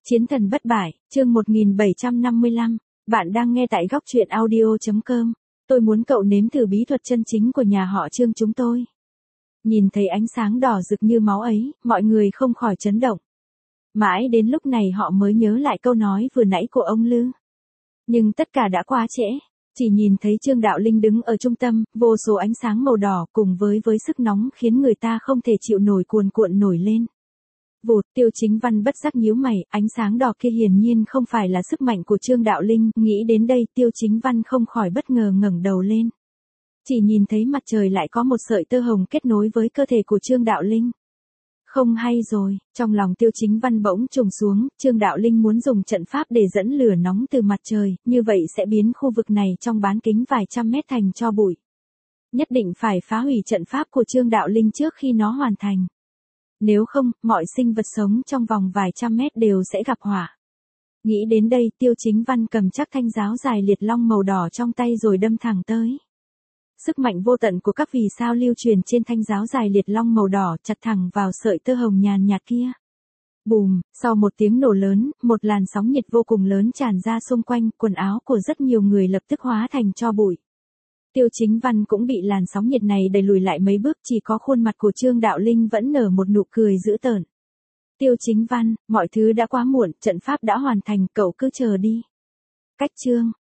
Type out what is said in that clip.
Chiến thần bất bại, chương 1755. Bạn đang nghe tại góc truyện audio.com. Tôi muốn cậu nếm thử bí thuật chân chính của nhà họ Trương chúng tôi. Nhìn thấy ánh sáng đỏ rực như máu ấy, mọi người không khỏi chấn động. Mãi đến lúc này họ mới nhớ lại câu nói vừa nãy của ông Lư. Nhưng tất cả đã quá trễ. Chỉ nhìn thấy Trương Đạo Linh đứng ở trung tâm, vô số ánh sáng màu đỏ cùng với sức nóng khiến người ta không thể chịu nổi cuồn cuộn nổi lên. Vụt, Tiêu Chính Văn bất giác nhíu mày, ánh sáng đỏ kia hiển nhiên không phải là sức mạnh của Trương Đạo Linh, nghĩ đến đây Tiêu Chính Văn không khỏi bất ngờ ngẩng đầu lên. Chỉ nhìn thấy mặt trời lại có một sợi tơ hồng kết nối với cơ thể của Trương Đạo Linh. Không hay rồi, trong lòng Tiêu Chính Văn bỗng trùng xuống, Trương Đạo Linh muốn dùng trận pháp để dẫn lửa nóng từ mặt trời, như vậy sẽ biến khu vực này trong bán kính vài trăm mét thành tro bụi. Nhất định phải phá hủy trận pháp của Trương Đạo Linh trước khi nó hoàn thành. Nếu không, mọi sinh vật sống trong vòng vài trăm mét đều sẽ gặp hỏa. Nghĩ đến đây, Tiêu Chính Văn cầm chắc thanh giáo dài liệt long màu đỏ trong tay rồi đâm thẳng tới. Sức mạnh vô tận của các vì sao lưu truyền trên thanh giáo dài liệt long màu đỏ chặt thẳng vào sợi tơ hồng nhàn nhạt kia. Bùm, sau một tiếng nổ lớn, một làn sóng nhiệt vô cùng lớn tràn ra xung quanh, quần áo của rất nhiều người lập tức hóa thành tro bụi. Tiêu Chính Văn cũng bị làn sóng nhiệt này đẩy lùi lại mấy bước, chỉ có khuôn mặt của Trương Đạo Linh vẫn nở một nụ cười dữ tợn. Tiêu Chính Văn, mọi thứ đã quá muộn, trận pháp đã hoàn thành, cậu cứ chờ đi. Cách Trương